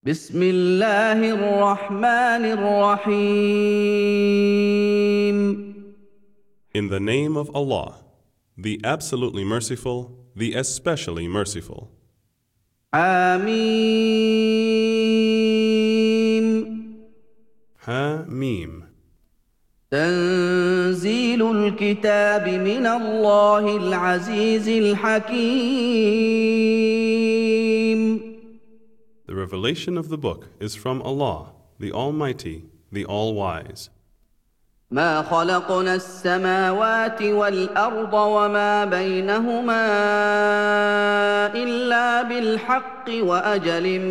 بسم الله الرحمن الرحيم. In the name of Allah, the absolutely merciful, the especially merciful. آمين. Ha-Mim. تنزيل الكتاب من الله العزيز الحكيم. The revelation of the book is from Allah, the Almighty, the All-Wise. ما خلقنا السماوات والأرض وما بينهما إلا بالحق وأجل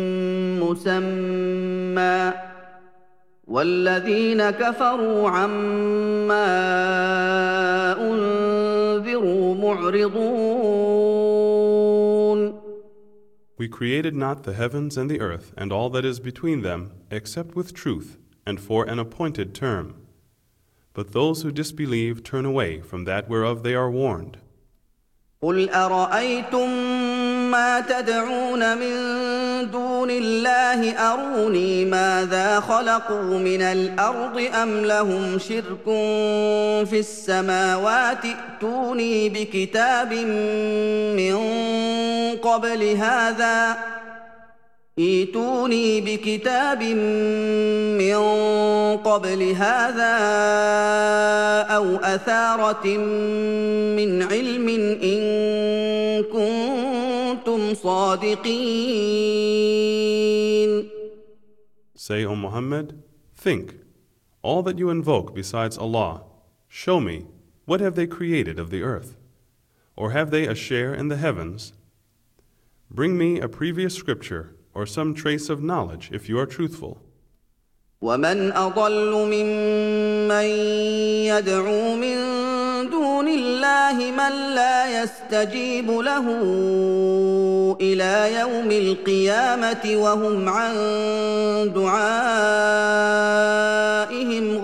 مسمى والذين كفروا عما أنذروا معرضون. We created not the heavens and the earth and all that is between them except with truth and for an appointed term. But those who disbelieve turn away from that whereof they are warned. قل أرأيتم ما تدعون من دون الله أروني ماذا خلقوا من الأرض أم لهم شرك في السماوات ائتوني بكتاب من قبل هذا أو أثارة من علم إن كنتم صادقين. Say, O Muhammad, think, all that you invoke besides Allah, show me, what have they created of the earth? Or have they a share in the heavens? Bring me a previous scripture or some trace of knowledge if you are truthful. ومن أضل ممن يدعو من دون الله من لا يستجيب له إلى يوم القيامة وهم عن دعائهم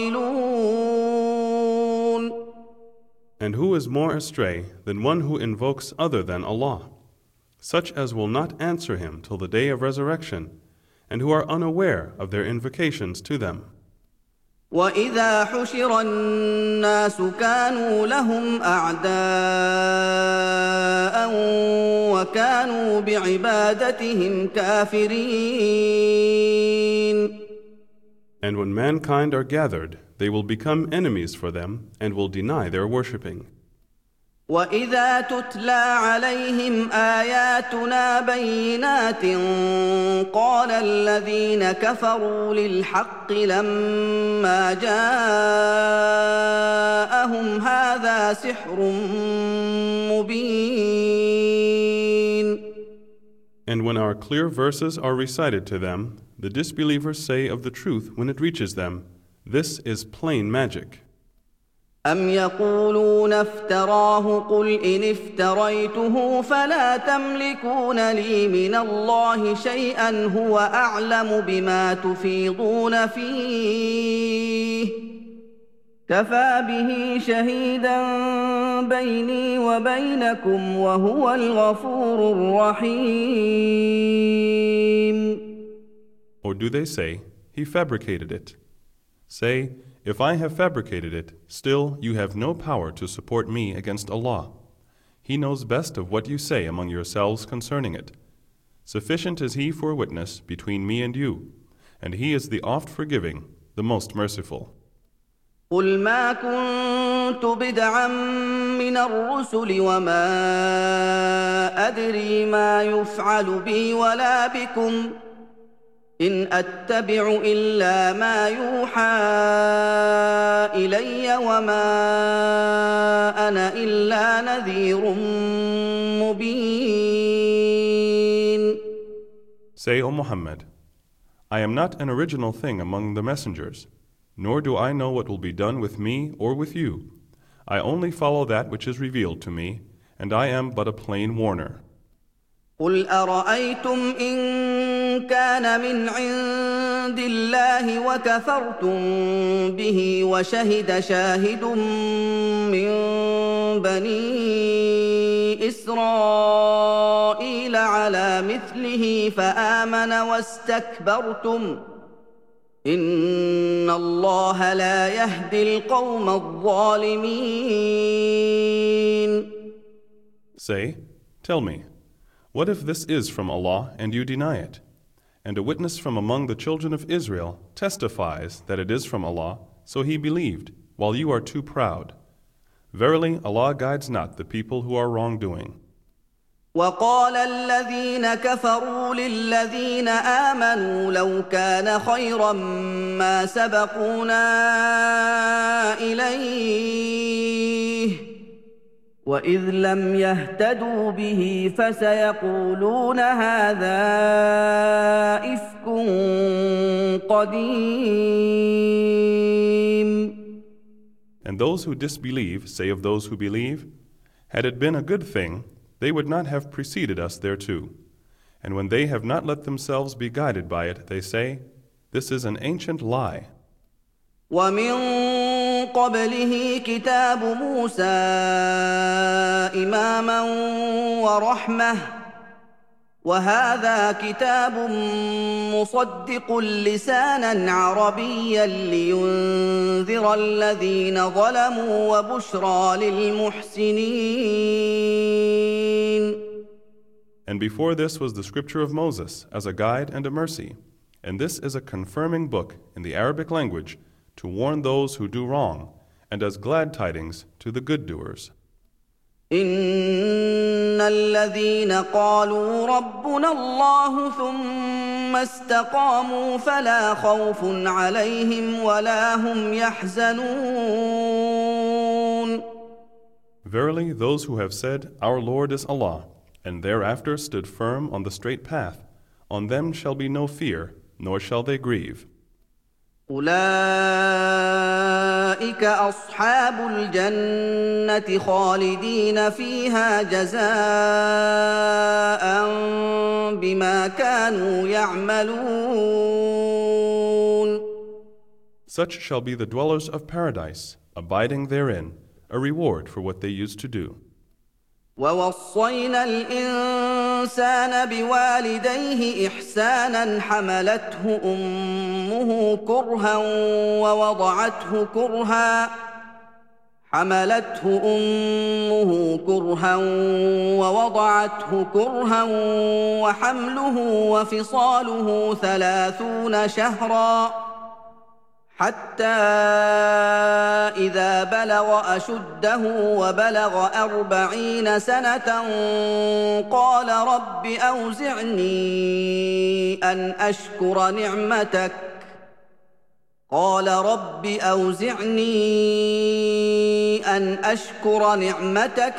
غافلون. And who is more astray than one who invokes other than Allah, such as will not answer him till the day of resurrection, and who are unaware of their invocations to them. وَإِذَا حُشِرَ النَّاسُ كَانُوا لَهُمْ أَعْدَاءً وَكَانُوا بِعِبَادَتِهِمْ كَافِرِينَ. And when mankind are gathered, they will become enemies for them and will deny their worshipping. وَإِذَا تُتْلَى عَلَيْهِمْ آيَاتُنَا بَيِّنَاتٍ قَالَ الَّذِينَ كَفَرُوا لِلْحَقِّ لَمَّا جَاءَهُمْ هَذَا سِحْرٌ مُبِينٌ. And when our clear verses are recited to them, the disbelievers say of the truth when it reaches them, this is plain magic. أَمْ يَقُولُونَ افْتَرَاهُ قُلْ إِنِ افْتَرَيْتُهُ فَلَا تَمْلِكُونَ لِي مِنَ اللَّهِ شَيْئًا هُوَ أَعْلَمُ بِمَا تُفِيضُونَ فِيهِ كَفَى بِهِ شَهِيدًا بَيْنِي وَبَيْنَكُمْ وَهُوَ الْغَفُورُ الرَّحِيمُ. Or do they say, he fabricated it? Say, if I have fabricated it, still you have no power to support me against Allah. He knows best of what you say among yourselves concerning it. Sufficient is He for witness between me and you, and He is the oft-forgiving, the most merciful. قُلْ مَا كُنتُ بِدْعًا مِّنَ الرُّسُلِ وَمَا أَدْرِي مَا يُفْعَلُ بِي وَلَا بِكُمْ إِنْ أَتَّبِعُ إِلَّا مَا يُوحَىٰ إِلَيَّ وَمَا أَنَا إِلَّا نَذِيرٌ مُّبِينٌ. Say, O Muhammad, I am not an original thing among the messengers, nor do I know what will be done with me or with you. I only follow that which is revealed to me, and I am but a plain warner. قُلْ أَرَأَيْتُمْ إِن كَانَ مِنْ عِندِ اللَّهِ وَكَفَرْتُم بِهِ وَشَهِدَ شَاهِدٌ مِّن بَنِي إسرائيل على مثله فآمن واستكبرتم إن الله لا يهدي القوم الظالمين. Say, tell me, what if this is from Allah and you deny it? And a witness from among the children of Israel testifies that it is from Allah, so he believed, while you are too proud. Verily, Allah guides not the people who are wrongdoing. وقال الذين كفروا للذين آمنوا لو كان خيرا ما سبقونا إليه وإذ لم يهتدوا به فسيقولون هذا إفك قديم. And those who disbelieve say of those who believe, had it been a good thing, they would not have preceded us thereto. And when they have not let themselves be guided by it, they say, this is an ancient lie. ومن قبله كتاب موسى إماما ورحمة وهذا كتاب مصدق لسانا عربيا لينذر الذين ظلموا وبشرى للمحسنين. And before this was the scripture of Moses as a guide and a mercy, and this is a confirming book in the Arabic language to warn those who do wrong, and as glad tidings to the good doers. إن الذين قالوا ربنا الله ثم استقاموا فلا خوف عليهم ولا هم يحزنون. Verily, those who have said, Our Lord is Allah, and thereafter stood firm on the straight path, on them shall be no fear, nor shall they grieve. أولئك أصحاب الجنة خالدين فيها جزاء بما كانوا يعملون. Such shall be the dwellers of paradise, abiding therein, a reward for what they used to do. ووصينا الإنسان بوالديه إحسانا حملته أمه كرها ووضعته كرها وحمله وفصاله 30 شهرا حتى إذا بلغ أشده وبلغ 40 سنة قال رب أوزعني أن أشكر نعمتك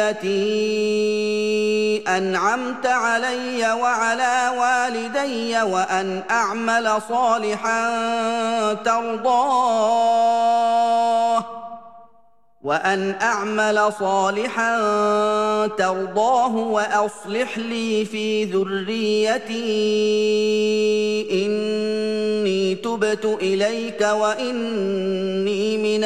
التي أنعمت علي وعلى والدي وأن أعمل صالحا ترضاه وأصلح لي في ذريتي إني تبت إليك وإني من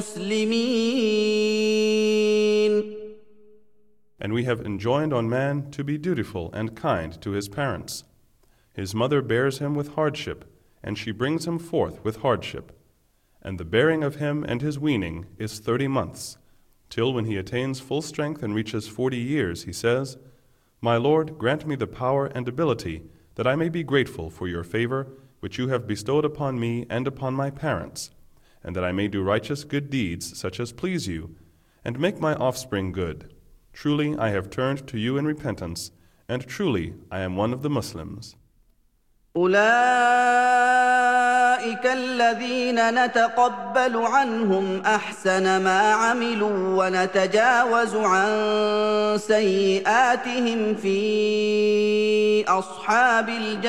المسلمين. And we have enjoined on man to be dutiful and kind to his parents. His mother bears him with hardship, and she brings him forth with hardship. And the bearing of him and his weaning is 30 months, till when he attains full strength and reaches 40 years, he says, My Lord, grant me the power and ability, that I may be grateful for your favor, which you have bestowed upon me and upon my parents, and that I may do righteous good deeds such as please you, and make my offspring good. Truly I have turned to you in repentance, and truly I am one of the Muslims. أولئك الذين نتقبل عنهم أحسن ما عملوا ونتجاوز عن سيئاتهم في أصحاب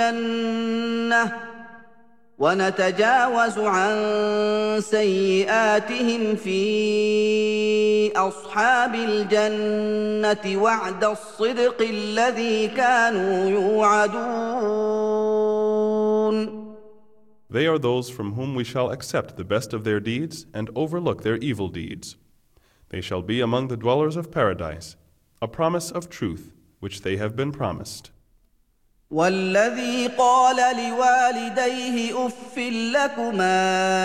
الجنة وعد الصدق الذي كانوا يوعدون. They are those from whom we shall accept the best of their deeds and overlook their evil deeds. They shall be among the dwellers of paradise, a promise of truth which they have been promised. والذي قال لوالديه أف لكما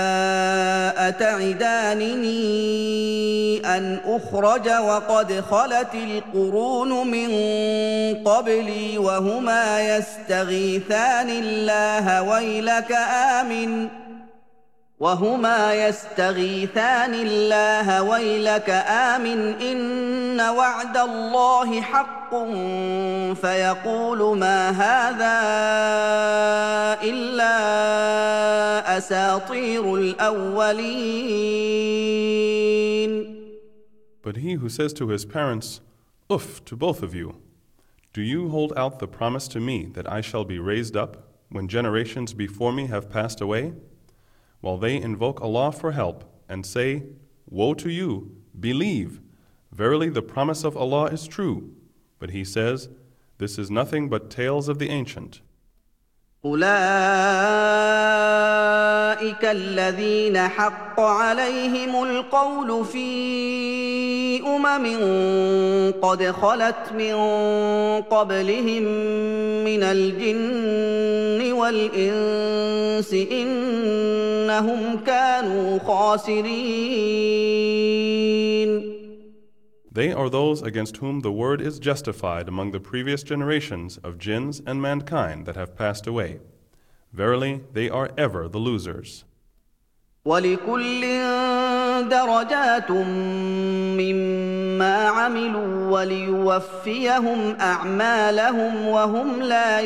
أتعدانني أن أخرج وقد خلت القرون من قبلي وهما يستغيثان الله ويلك آمن إن وعد الله حق فيقول ما هذا إلا أساطير الأولين. But he who says to his parents, Uff to both of you, do you hold out the promise to me that I shall be raised up when generations before me have passed away? While they invoke Allah for help and say, Woe to you, believe, verily the promise of Allah is true. But he says, This is nothing but tales of the ancient. أولئك الذين حق عليهم القول في قد خلت من قبلهم من الجن والإنس إنهم كانوا خاسرين. They are those against whom the word is justified among the previous generations of jinns and mankind that have passed away. Verily, they are ever the losers. وَلِكُلٍّ دَرَجَاتٌ مِّمَّا عَمِلُوا وَلِيُوَفِّيَهُمْ أَعْمَالَهُمْ وَهُمْ لَا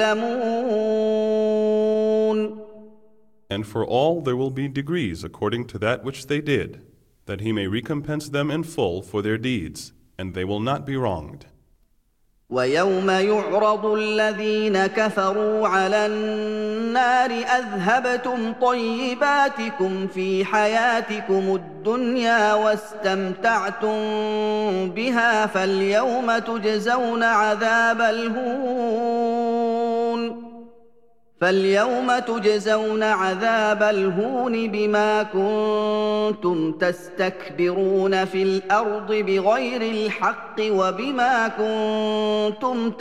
يُظْلَمُونَ. And for all there will be degrees according to that which they did, that he may recompense them in full for their deeds, and they will not be wronged. وَيَوْمَ يُعْرَضُ الَّذِينَ كَفَرُوا عَلَى النَّارِ أَذْهَبْتُمْ طَيِّبَاتِكُمْ فِي حَيَاتِكُمُ الدُّنْيَا وَاسْتَمْتَعْتُمْ بِهَا فَالْيَوْمَ تُجْزَوْنَ عَذَابَ الْهُونِ بِمَا كُنتُمْ تَسْتَكْبِرُونَ فِي الْأَرْضِ بِغَيْرِ الْحَقِّ وَبِمَا كُنتُمْ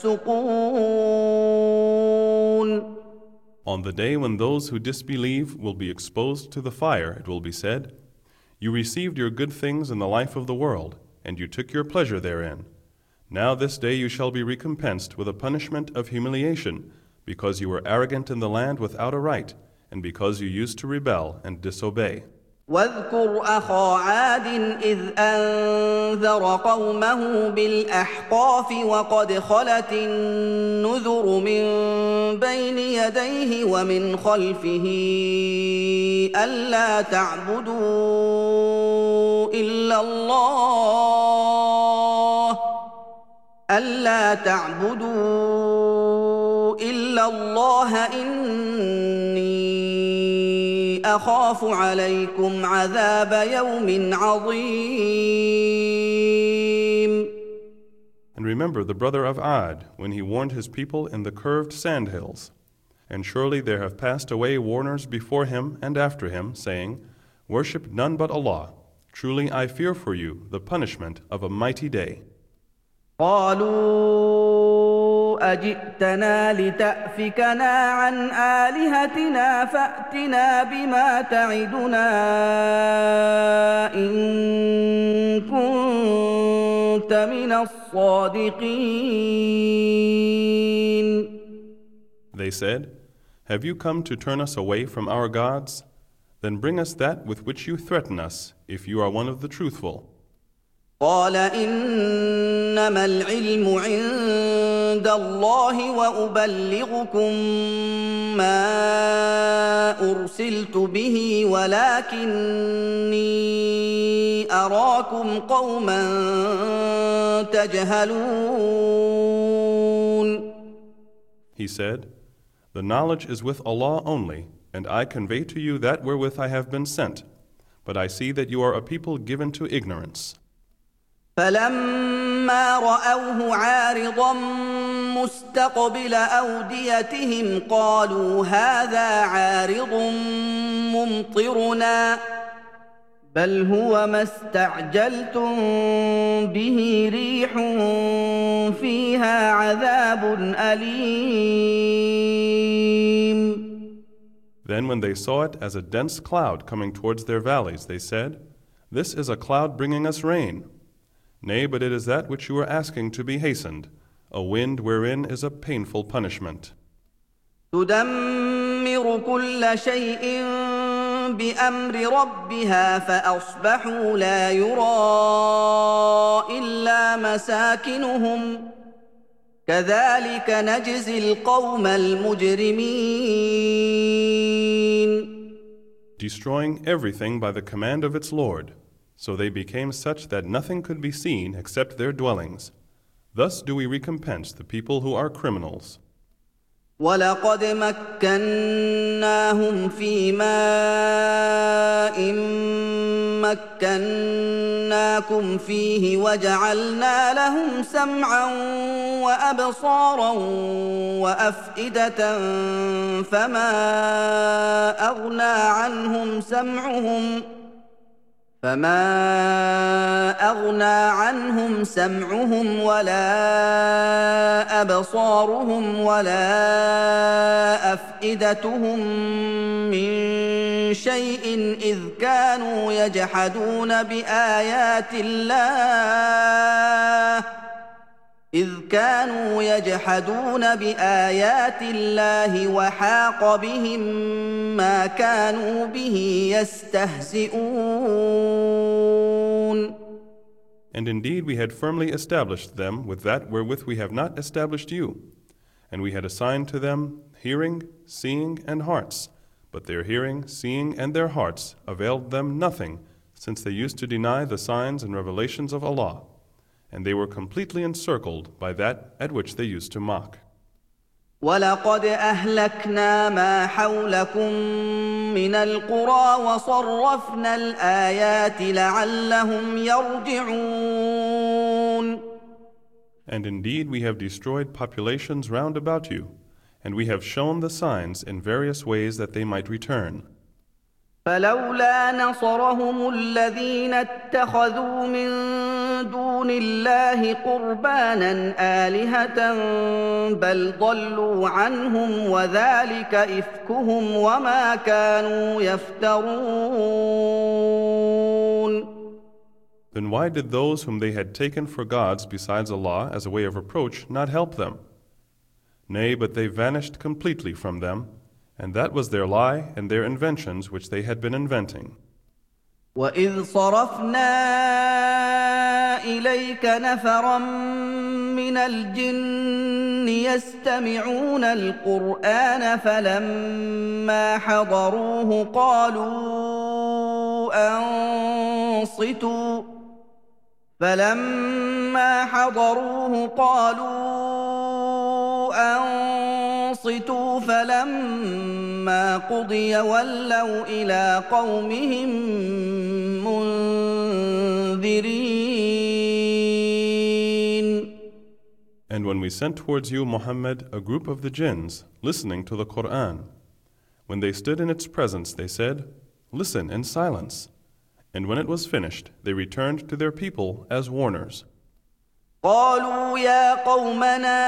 تَفْسُقُونَ. On the day when those who disbelieve will be exposed to the fire, it will be said, You received your good things in the life of the world, and you took your pleasure therein. Now this day you shall be recompensed with a punishment of humiliation, because you were arrogant in the land without a right, and because you used to rebel and disobey. واذكر أخا عاد إذ أنذر قومه بالأحقاف وقد خلت النذر من بين يديه ومن خلفه ألا تعبدوا إلا الله إني أخاف عليكم عذاب يوم عظيم. And remember the brother of Ad when he warned his people in the curved sandhills. And surely there have passed away warners before him and after him, saying, Worship none but Allah. Truly I fear for you the punishment of a mighty day. قالوا أجئتنا لتأفكنا عن آلهتنا فأتنا بما تعدنا إن كنت من الصادقين. They said, Have you come to turn us away from our gods? Then bring us that with which you threaten us, if you are one of the truthful. قال إنما العلم عند الله وأبلغكم ما أرسلت به ولكني أراكم قوما تجهلون. He said, The knowledge is with Allah only, and I convey to you that wherewith I have been sent, but I see that you are a people given to ignorance. فلما رأوه عارضا مستقبل أوديتهم قالوا هذا عارض ممطرنا بل هو ما استعجلتم به ريح فيها عذاب أليم. Then when they saw it as a dense cloud coming towards their valleys, they said, "This is a cloud bringing us rain." Nay, but it is that which you are asking to be hastened, a wind wherein is a painful punishment. تدمر كل شيء بأمر ربها فأصبحوا لا يرى إلا مساكنهم كذلك نجزي القوم المجرمين. Destroying everything by the command of its Lord, so they became such that nothing could be seen except their dwellings. Thus do we recompense the people who are criminals. وَلَقَدْ مَكَّنَّاهُمْ فِي مَاءٍ مَّكَّنَّاكُمْ فِيهِ وَجَعَلْنَا لَهُمْ سَمْعًا وَأَبْصَارًا وَأَفْئِدَةً فَمَا أَغْنَىٰ عَنْهُمْ سَمْعُهُمْ وَلَا أَبْصَارُهُمْ وَلَا أَفْئِدَتُهُم مِّن شَيْءٍ إِذْ كَانُوا يَجْحَدُونَ بِآيَاتِ اللَّهِ وَحَاقَ بِهِم مَّا كَانُوا بِهِ يَسْتَهْزِئُونَ. And indeed we had firmly established them with that wherewith we have not established you. And we had assigned to them hearing, seeing, and hearts. But their hearing, seeing, and their hearts availed them nothing, since they used to deny the signs and revelations of Allah. And they were completely encircled by that at which they used to mock. وَلَقَدْ أَهْلَكْنَا مَا حَوْلَكُم مِّنَ الْقُرَىٰ وَصَرَّفْنَا الْآيَاتِ لَعَلَّهُمْ يَرْجِعُونَ. And indeed we have destroyed populations round about you, and we have shown the signs in various ways that they might return. فَلَوْلَا نَصَرَهُمُ الَّذِينَ اتَّخَذُوا مِن دُونِ اللَّهِ قُرْبَانًا آلِهَةً بَلْ ضَلُّوا عَنْهُمْ وَذَٰلِكَ إِفْكُهُمْ وَمَا كَانُوا يَفْتَرُونَ. Then why did those whom they had taken for gods besides Allah as a way of reproach not help them? Nay, but they vanished completely from them, and that was their lie and their inventions which they had been inventing. وَإِذْ صَرَفْنَا إِلَيْكَ نَفَرًا مِّنَ الْجِنِّ يَسْتَمِعُونَ الْقُرْآنَ فَلَمَّا حَضَرُوهُ قَالُوا أَنصِتُوا فَلَمَّا قُضِيَ وَلَّوْا إِلَىٰ قَوْمِهِم مُّنذِرِينَ. And when we sent towards you, Muhammad, a group of the jinns, listening to the Qur'an, when they stood in its presence, they said, "Listen in silence." And when it was finished, they returned to their people as warners. قالوا يا قومنا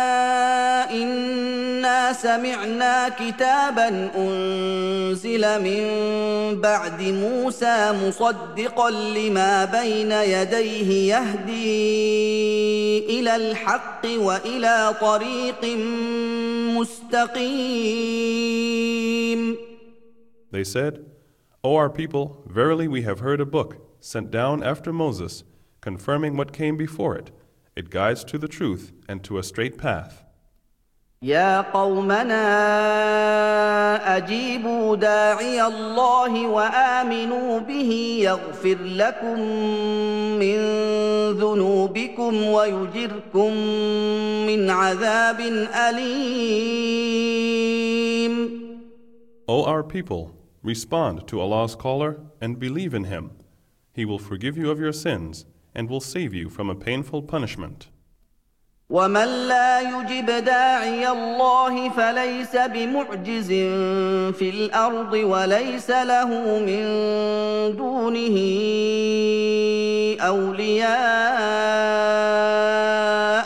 إنا سمعنا كتابا أنزل من بعد موسى مصدقا لما بين يديه يهدي إلى الحق وإلى طريق مستقيم. They said, O our people, verily we have heard a book sent down after Moses, confirming what came before it. It guides to the truth and to a straight path. يا قومنا أجيبوا داعي الله وآمنوا به يغفر لكم من ذنوبكم ويجركم من عذاب أليم. O our people, respond to Allah's caller and believe in Him. He will forgive you of your sins and will save you from a painful punishment. ومن لا يجب داعي الله فليس بمعجز في الارض وليس له من دونه اولياء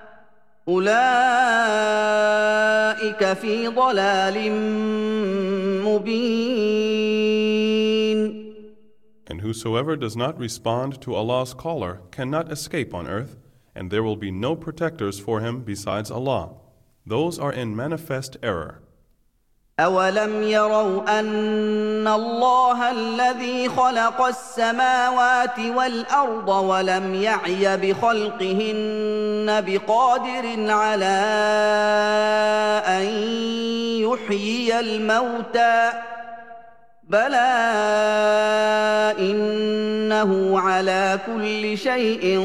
اولئك في ضلال مبين. And whosoever does not respond to Allah's caller cannot escape on earth, and there will be no protectors for him besides Allah. Those are in manifest error. أَوَلَمْ يَرَوْا أَنَّ اللَّهَ الَّذِي خَلَقَ السَّمَاوَاتِ وَالْأَرْضَ وَلَمْ يَعْيَ بِخَلْقِهِنَّ بِقَادِرٍ عَلَىٰ أَن يُحْيِيَ الْمَوْتَىٰ بَلَىٰ إِنَّهُ عَلَىٰ كُلِّ شَيْءٍ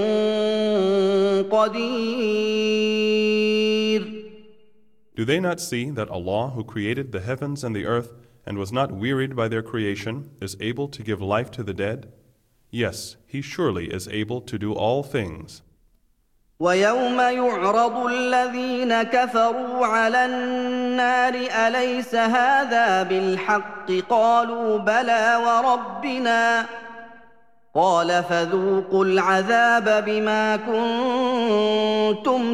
قَدِيرٌ. Do they not see that Allah, who created the heavens and the earth and was not wearied by their creation, is able to give life to the dead? Yes, He surely is able to do all things. وَيَوْمَ يُعْرَضُ الَّذِينَ كَفَرُوا عَلَى النَّارِ أَلَيْسَ هَٰذَا بِالْحَقِّ قَالُوا بَلَىٰ وَرَبِّنَا قَالَ فَذُوقُوا الْعَذَابَ بِمَا كُنتُمْ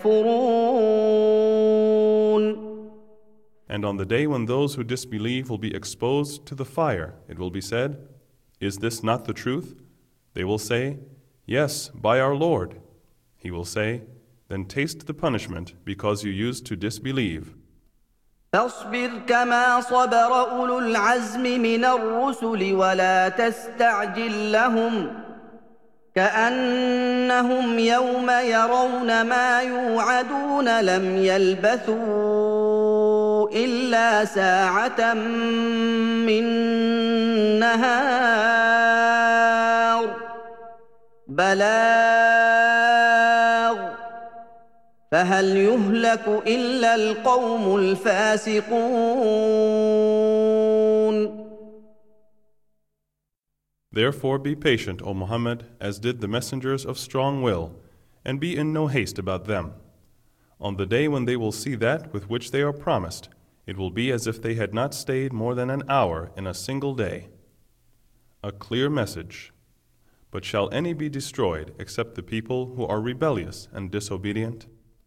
تَكْفُرُونَ. And on the day when those who disbelieve will be exposed to the fire, it will be said, "Is this not the truth?" They will say, "Yes, by our Lord." He will say, "Then taste the punishment because you used to disbelieve." فاصبر كما صبر أولو العزم من الرسل ولا تستعجل لهم كأنهم يوم يرون ما يوعدون لم يلبثوا إلا ساعة من نهار بلاغ فهل يهلك إلا القوم الفاسقون. Therefore be patient, O Muhammad, as did the messengers of strong will, and be in no haste about them. On the day when they will see that with which they are promised, it will be as if they had not stayed more than an hour in a single day. A clear message. But shall any be destroyed except the people who are rebellious and disobedient?